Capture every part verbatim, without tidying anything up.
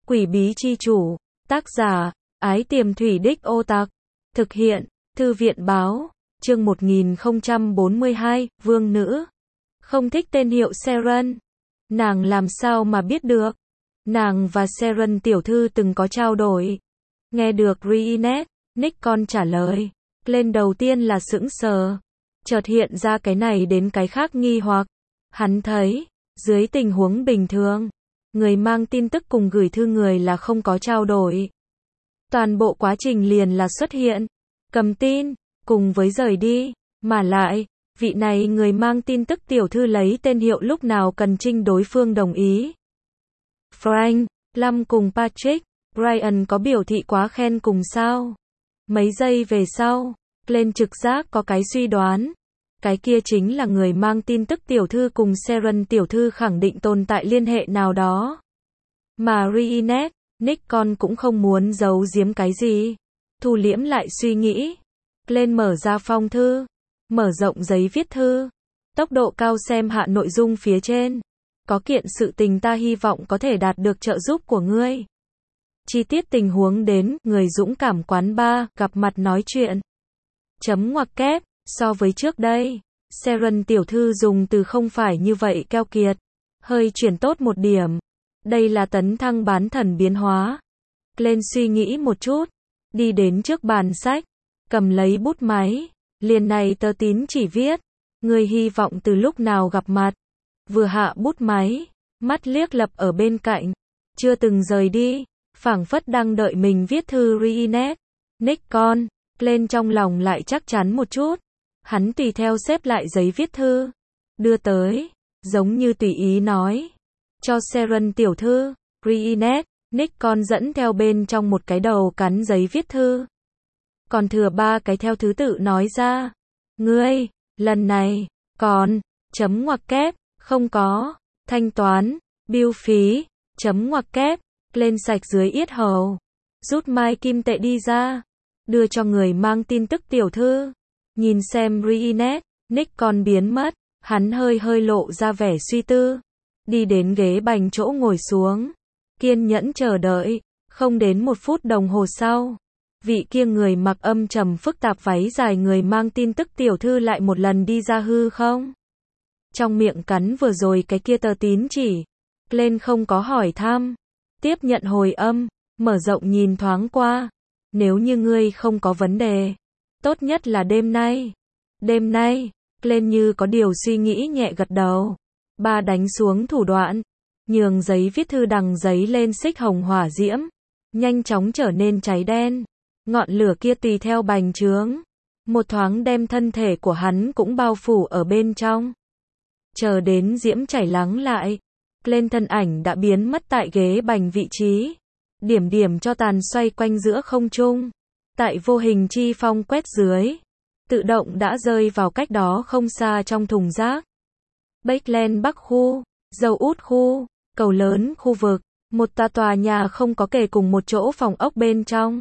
Quỷ bí chi chủ, tác giả, Ái Tiềm Thủy Đích Ô Tặc, thực hiện, Thư viện báo, chương một nghìn không trăm bốn mươi hai, Vương Nữ. Không thích tên hiệu Seren. Nàng làm sao mà biết được? Nàng và Seren tiểu thư từng có trao đổi. Nghe được Reenet, Nikon trả lời. Lên đầu tiên là sững sờ. Chợt hiện ra cái này đến cái khác nghi hoặc. Hắn thấy, dưới tình huống bình thường, người mang tin tức cùng gửi thư người là không có trao đổi. Toàn bộ quá trình liền là xuất hiện, cầm tin, cùng với rời đi. Mà lại, vị này người mang tin tức tiểu thư lấy tên hiệu lúc nào cần trinh đối phương đồng ý. Frank, Lâm cùng Patrick, Brian có biểu thị quá khen cùng sao? Mấy giây về sau, lên trực giác có cái suy đoán. Cái kia chính là người mang tin tức tiểu thư cùng Seren tiểu thư khẳng định tồn tại liên hệ nào đó. Mà Reenet, Nikon cũng không muốn giấu giếm cái gì. Thu liễm lại suy nghĩ. Lên mở ra phong thư. Mở rộng giấy viết thư. Tốc độ cao xem hạ nội dung phía trên. Có kiện sự tình ta hy vọng có thể đạt được trợ giúp của ngươi. Chi tiết tình huống đến, người dũng cảm quán bar, gặp mặt nói chuyện. Chấm ngoặc kép, so với trước đây, Seren tiểu thư dùng từ không phải như vậy keo kiệt. Hơi chuyển tốt một điểm. Đây là tấn thăng bán thần biến hóa. Lên suy nghĩ một chút. Đi đến trước bàn sách. Cầm lấy bút máy. Liền này tờ tín chỉ viết. Người hy vọng từ lúc nào gặp mặt. Vừa hạ bút máy. Mắt liếc lập ở bên cạnh. Chưa từng rời đi. Phảng phất đang đợi mình viết thư Reenet. Nikon. Lên trong lòng lại chắc chắn một chút. Hắn tùy theo xếp lại giấy viết thư. Đưa tới. Giống như tùy ý nói. Cho Seren tiểu thư. Reenet. Nikon dẫn theo bên trong một cái đầu cắn giấy viết thư. Còn thừa ba cái theo thứ tự nói ra. Ngươi, lần này, còn, chấm ngoặc kép, không có, thanh toán, bill phí, chấm ngoặc kép, lên sạch dưới yết hầu. Rút mai kim tệ đi ra. Đưa cho người mang tin tức tiểu thư. Nhìn xem Reenet, Nikon biến mất. Hắn hơi hơi lộ ra vẻ suy tư. Đi đến ghế bành chỗ ngồi xuống. Kiên nhẫn chờ đợi. Không đến một phút đồng hồ sau. Vị kia người mặc âm trầm phức tạp váy dài người mang tin tức tiểu thư lại một lần đi ra hư không. Trong miệng cắn vừa rồi cái kia tờ tín chỉ. Lên không có hỏi thăm. Tiếp nhận hồi âm. Mở rộng nhìn thoáng qua. Nếu như ngươi không có vấn đề. Tốt nhất là đêm nay. Đêm nay. Lên như có điều suy nghĩ nhẹ gật đầu. Ba đánh xuống thủ đoạn. Nhường giấy viết thư đằng giấy lên xích hồng hỏa diễm. Nhanh chóng trở nên cháy đen. Ngọn lửa kia tùy theo bành trướng. Một thoáng đem thân thể của hắn cũng bao phủ ở bên trong. Chờ đến diễm chảy lắng lại. Lên thân ảnh đã biến mất tại ghế bành vị trí. Điểm điểm cho tàn xoay quanh giữa không trung. Tại vô hình chi phong quét dưới. Tự động đã rơi vào cách đó không xa trong thùng rác. Bakeland Bắc khu, Dầu Út khu, Cầu Lớn khu vực. Một tòa tòa nhà không có kề cùng một chỗ phòng ốc bên trong.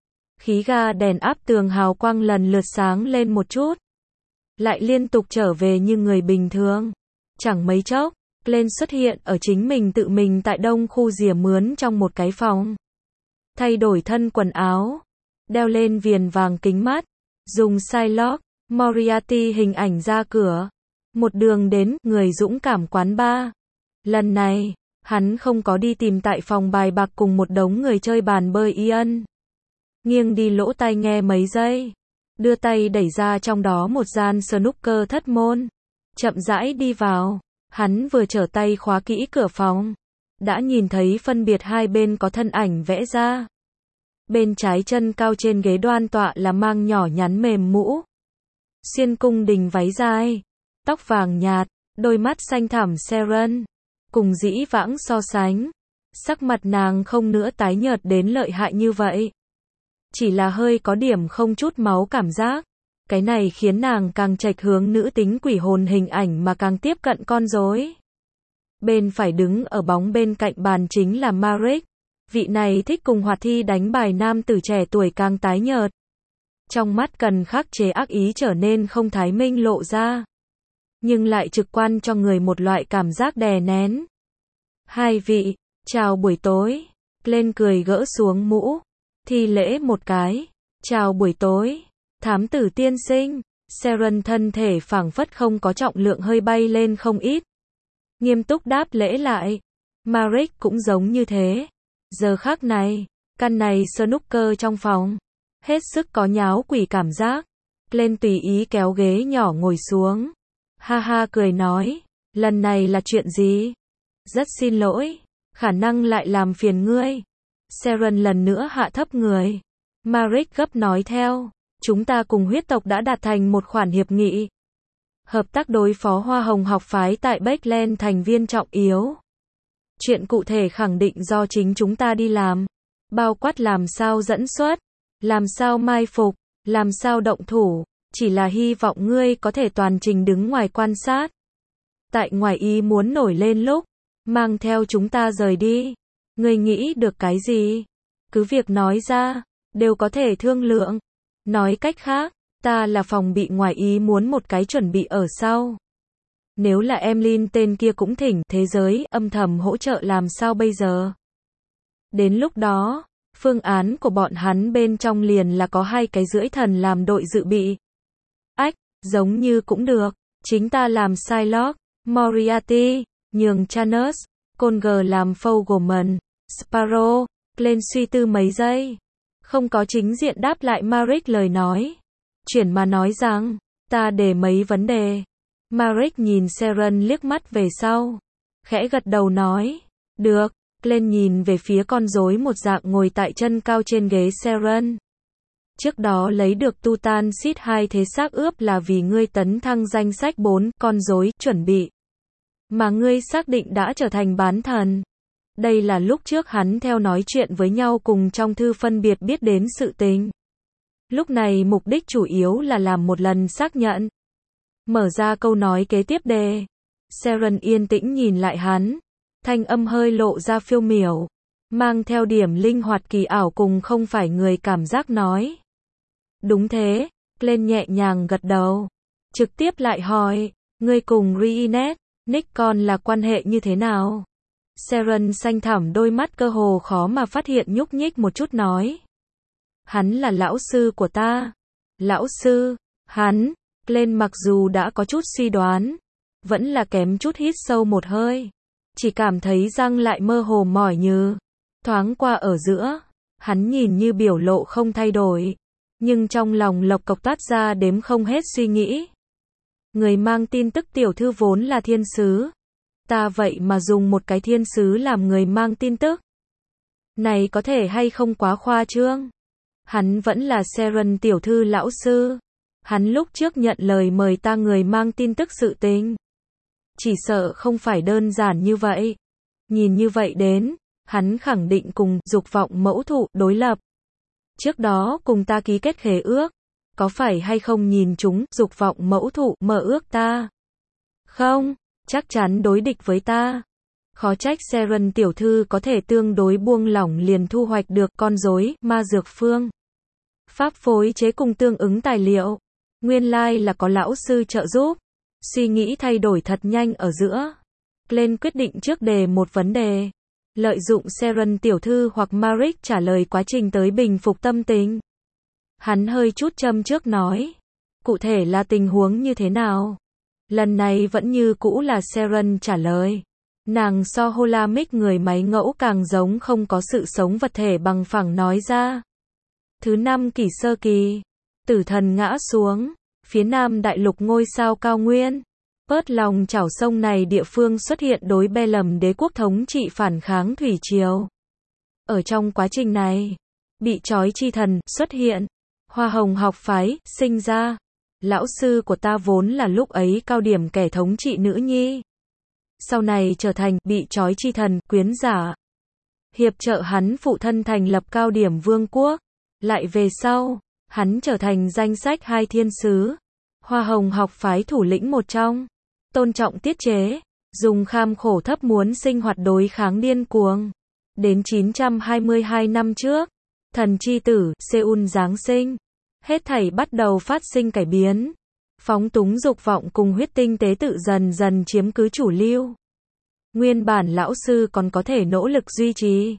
Khí ga đèn áp tường hào quang lần lượt sáng lên một chút. Lại liên tục trở về như người bình thường. Chẳng mấy chốc, lên xuất hiện ở chính mình tự mình tại đông khu rìa mướn trong một cái phòng. Thay đổi thân quần áo. Đeo lên viền vàng kính mắt. Dùng Psylocke, Moriarty hình ảnh ra cửa. Một đường đến người dũng cảm quán bar. Lần này, hắn không có đi tìm tại phòng bài bạc cùng một đống người chơi bàn bơi Ian. Nghiêng đi lỗ tai nghe mấy giây. Đưa tay đẩy ra trong đó một gian snooker thất môn. Chậm rãi đi vào. Hắn vừa trở tay khóa kỹ cửa phòng. Đã nhìn thấy phân biệt hai bên có thân ảnh vẽ ra. Bên trái chân cao trên ghế đoan tọa là mang nhỏ nhắn mềm mũ. Xuyên cung đình váy dài. Tóc vàng nhạt. Đôi mắt xanh thẳm Seren. Cùng dĩ vãng so sánh. Sắc mặt nàng không nữa tái nhợt đến lợi hại như vậy. Chỉ là hơi có điểm không chút máu cảm giác. Cái này khiến nàng càng chệch hướng nữ tính quỷ hồn hình ảnh mà càng tiếp cận con rối. Bên phải đứng ở bóng bên cạnh bàn chính là Marek. Vị này thích cùng hoạt thi đánh bài nam tử trẻ tuổi càng tái nhợt. Trong mắt cần khắc chế ác ý trở nên không thái minh lộ ra. Nhưng lại trực quan cho người một loại cảm giác đè nén. Hai vị, chào buổi tối. Glenn cười gỡ xuống mũ, thi lễ một cái. Chào buổi tối, thám tử tiên sinh. Sharon thân thể phảng phất không có trọng lượng hơi bay lên không ít. Nghiêm túc đáp lễ lại. Marek cũng giống như thế. Giờ khắc này, căn này snooker trong phòng, hết sức có nháo quỷ cảm giác. Glenn tùy ý kéo ghế nhỏ ngồi xuống. Ha ha cười nói, lần này là chuyện gì? Rất xin lỗi, khả năng lại làm phiền ngươi. Sharon lần nữa hạ thấp người. Marek gấp nói theo, chúng ta cùng huyết tộc đã đạt thành một khoản hiệp nghị. Hợp tác đối phó Hoa Hồng học phái tại Backland thành viên trọng yếu. Chuyện cụ thể khẳng định do chính chúng ta đi làm. Bao quát làm sao dẫn xuất, làm sao mai phục, làm sao động thủ. Chỉ là hy vọng ngươi có thể toàn trình đứng ngoài quan sát. Tại ngoài ý muốn nổi lên lúc, mang theo chúng ta rời đi. Ngươi nghĩ được cái gì? Cứ việc nói ra, đều có thể thương lượng. Nói cách khác, ta là phòng bị ngoài ý muốn một cái chuẩn bị ở sau. Nếu là Emlyn tên kia cũng thỉnh thế giới âm thầm hỗ trợ làm sao bây giờ? Đến lúc đó, phương án của bọn hắn bên trong liền là có hai cái rưỡi thần làm đội dự bị. Ách, giống như cũng được. Chính ta làm Psylocke, Moriarty, nhường Chanus, Conger làm Fogelman, Sparrow. Lên suy tư mấy giây. Không có chính diện đáp lại Marek lời nói. Chuyển mà nói rằng, ta để mấy vấn đề. Marek nhìn Sharon liếc mắt về sau. Khẽ gật đầu nói. Được. Lên nhìn về phía con rối một dạng ngồi tại chân cao trên ghế Sharon. Trước đó lấy được Tutan Seed hai thế xác ướp là vì ngươi tấn thăng danh sách bốn con rối chuẩn bị. Mà ngươi xác định đã trở thành bán thần. Đây là lúc trước hắn theo nói chuyện với nhau cùng trong thư phân biệt biết đến sự tình. Lúc này mục đích chủ yếu là làm một lần xác nhận. Mở ra câu nói kế tiếp đề. Sharon yên tĩnh nhìn lại hắn. Thanh âm hơi lộ ra phiêu miểu. Mang theo điểm linh hoạt kỳ ảo cùng không phải người cảm giác nói. Đúng thế. Glenn nhẹ nhàng gật đầu. Trực tiếp lại hỏi. Ngươi cùng Reinette, Nikon là quan hệ như thế nào? Sharon xanh thẳm đôi mắt cơ hồ khó mà phát hiện nhúc nhích một chút nói. Hắn là lão sư của ta. Lão sư, hắn, Glenn mặc dù đã có chút suy đoán, vẫn là kém chút hít sâu một hơi. Chỉ cảm thấy răng lại mơ hồ mỏi như. Thoáng qua ở giữa, hắn nhìn như biểu lộ không thay đổi. Nhưng trong lòng lộc cộc toát ra đếm không hết suy nghĩ. Người mang tin tức tiểu thư vốn là thiên sứ. Ta vậy mà dùng một cái thiên sứ làm người mang tin tức. Này có thể hay không quá khoa trương? Hắn vẫn là Sharon tiểu thư lão sư. Hắn lúc trước nhận lời mời ta người mang tin tức sự tình. Chỉ sợ không phải đơn giản như vậy. Nhìn như vậy đến, hắn khẳng định cùng dục vọng mẫu thụ đối lập. Trước đó cùng ta ký kết khế ước. Có phải hay không nhìn chúng dục vọng mẫu thụ mở ước ta? Không. Chắc chắn đối địch với ta. Khó trách Sharon tiểu thư có thể tương đối buông lỏng liền thu hoạch được con rối ma dược phương. Pháp phối chế cùng tương ứng tài liệu. Nguyên lai like là có lão sư trợ giúp. Suy nghĩ thay đổi thật nhanh ở giữa. Glenn quyết định trước đề một vấn đề. Lợi dụng Sharon tiểu thư hoặc Marek trả lời quá trình tới bình phục tâm tình. Hắn hơi chút châm trước nói. Cụ thể là tình huống như thế nào? Lần này vẫn như cũ là Sharon trả lời. Nàng so Holamic người máy ngẫu càng giống không có sự sống vật thể bằng phẳng nói ra. Thứ năm kỷ sơ kỳ. Tử thần ngã xuống. Phía nam đại lục ngôi sao cao nguyên. Bớt lòng chảo sông này địa phương xuất hiện đối be lầm đế quốc thống trị phản kháng thủy triều. Ở trong quá trình này, bị trói chi thần xuất hiện. Hoa Hồng học phái sinh ra. Lão sư của ta vốn là lúc ấy cao điểm kẻ thống trị nữ nhi. Sau này trở thành bị trói chi thần, quyến giả. Hiệp trợ hắn phụ thân thành lập cao điểm vương quốc. Lại về sau, hắn trở thành danh sách hai thiên sứ. Hoa Hồng học phái thủ lĩnh một trong. Tôn trọng tiết chế. Dùng kham khổ thấp muốn sinh hoạt đối kháng điên cuồng. Đến chín trăm hai mươi hai năm trước. Thần chi tử, Seoul Giáng sinh. Hết thảy bắt đầu phát sinh cải biến. Phóng túng dục vọng cùng huyết tinh tế tự dần dần chiếm cứ chủ lưu. Nguyên bản lão sư còn có thể nỗ lực duy trì.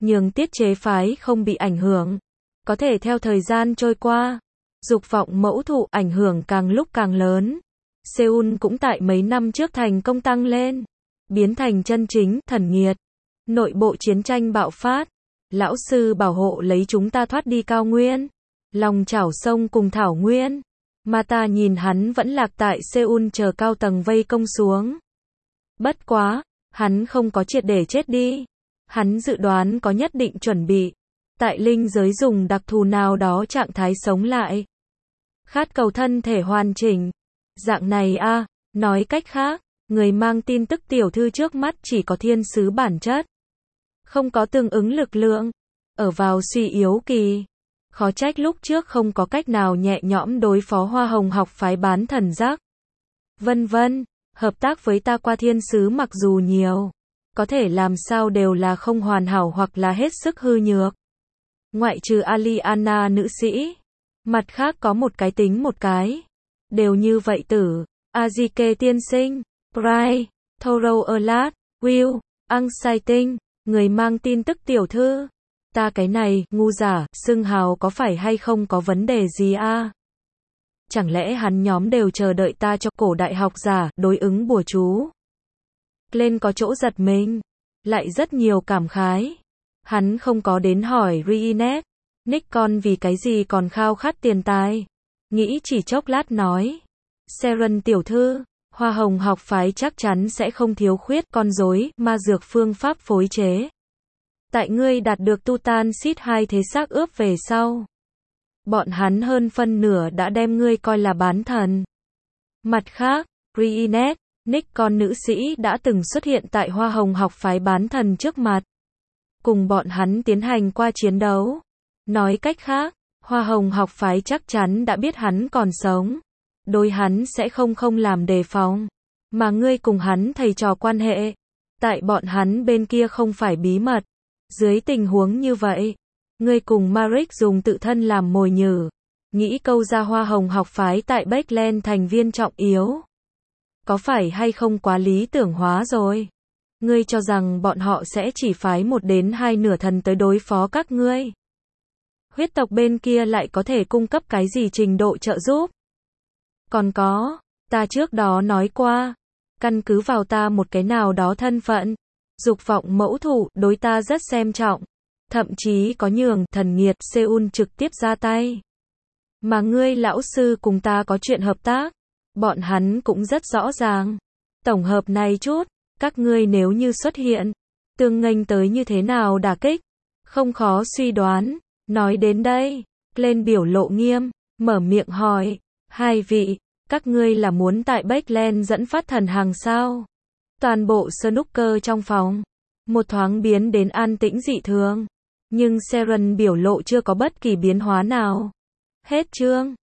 nhường tiết chế phái không bị ảnh hưởng. Có thể theo thời gian trôi qua, dục vọng mẫu thụ ảnh hưởng càng lúc càng lớn. Seoul cũng tại mấy năm trước thành công tăng lên, biến thành chân chính thần nghiệt. Nội bộ chiến tranh bạo phát, lão sư bảo hộ lấy chúng ta thoát đi cao nguyên, lòng chảo sông cùng thảo nguyên, mà ta nhìn hắn vẫn lạc tại Seoul chờ cao tầng vây công xuống. Bất quá, hắn không có triệt để chết đi, hắn dự đoán có nhất định chuẩn bị, tại linh giới dùng đặc thù nào đó trạng thái sống lại, khát cầu thân thể hoàn chỉnh. Dạng này a, à, nói cách khác, người mang tin tức tiểu thư trước mắt chỉ có thiên sứ bản chất, không có tương ứng lực lượng, ở vào suy yếu kỳ. Khó trách lúc trước không có cách nào nhẹ nhõm đối phó Hoa Hồng học phái bán thần giác. Vân vân, hợp tác với ta qua thiên sứ mặc dù nhiều, có thể làm sao đều là không hoàn hảo hoặc là hết sức hư nhược. Ngoại trừ Aliana nữ sĩ, mặt khác có một cái tính một cái. Đều như vậy tử, Azike tiên sinh, Bright, Thorough Alert, Will, Exciting, người mang tin tức tiểu thư. Ta cái này, ngu giả, xưng hào có phải hay không có vấn đề gì a? À? Chẳng lẽ hắn nhóm đều chờ đợi ta cho cổ đại học giả, đối ứng bùa chú? Lên có chỗ giật mình, lại rất nhiều cảm khái. Hắn không có đến hỏi Reenet, Nikon vì cái gì còn khao khát tiền tài. Nghĩ chỉ chốc lát nói, Seren tiểu thư, Hoa Hồng học phái chắc chắn sẽ không thiếu khuyết con rối, ma dược phương pháp phối chế. Tại ngươi đạt được Tutan Xít hai thế xác ướp về sau, bọn hắn hơn phân nửa đã đem ngươi coi là bán thần. Mặt khác, Reenet, Nikon nữ sĩ đã từng xuất hiện tại Hoa Hồng học phái bán thần trước mặt, cùng bọn hắn tiến hành qua chiến đấu. Nói cách khác, Hoa Hồng học phái chắc chắn đã biết hắn còn sống, đối hắn sẽ không không làm đề phòng, mà ngươi cùng hắn thầy trò quan hệ, tại bọn hắn bên kia không phải bí mật. Dưới tình huống như vậy, ngươi cùng Maric dùng tự thân làm mồi nhử, nghĩ câu ra Hoa Hồng học phái tại Backland thành viên trọng yếu. Có phải hay không quá lý tưởng hóa rồi? Ngươi cho rằng bọn họ sẽ chỉ phái một đến hai nửa thần tới đối phó các ngươi? Huyết tộc bên kia lại có thể cung cấp cái gì trình độ trợ giúp? Còn có, ta trước đó nói qua, căn cứ vào ta một cái nào đó thân phận, dục vọng mẫu thủ đối ta rất xem trọng, thậm chí có nhường thần nghiệt Seoul trực tiếp ra tay. Mà ngươi lão sư cùng ta có chuyện hợp tác, bọn hắn cũng rất rõ ràng. Tổng hợp này chút, các ngươi nếu như xuất hiện, tương nghênh tới như thế nào đả kích, không khó suy đoán. Nói đến đây, lên biểu lộ nghiêm, mở miệng hỏi, hai vị, các ngươi là muốn tại Backland dẫn phát thần hàng sao? Toàn bộ snooker trong phòng, một thoáng biến đến an tĩnh dị thường, nhưng Seren biểu lộ chưa có bất kỳ biến hóa nào. Hết chương.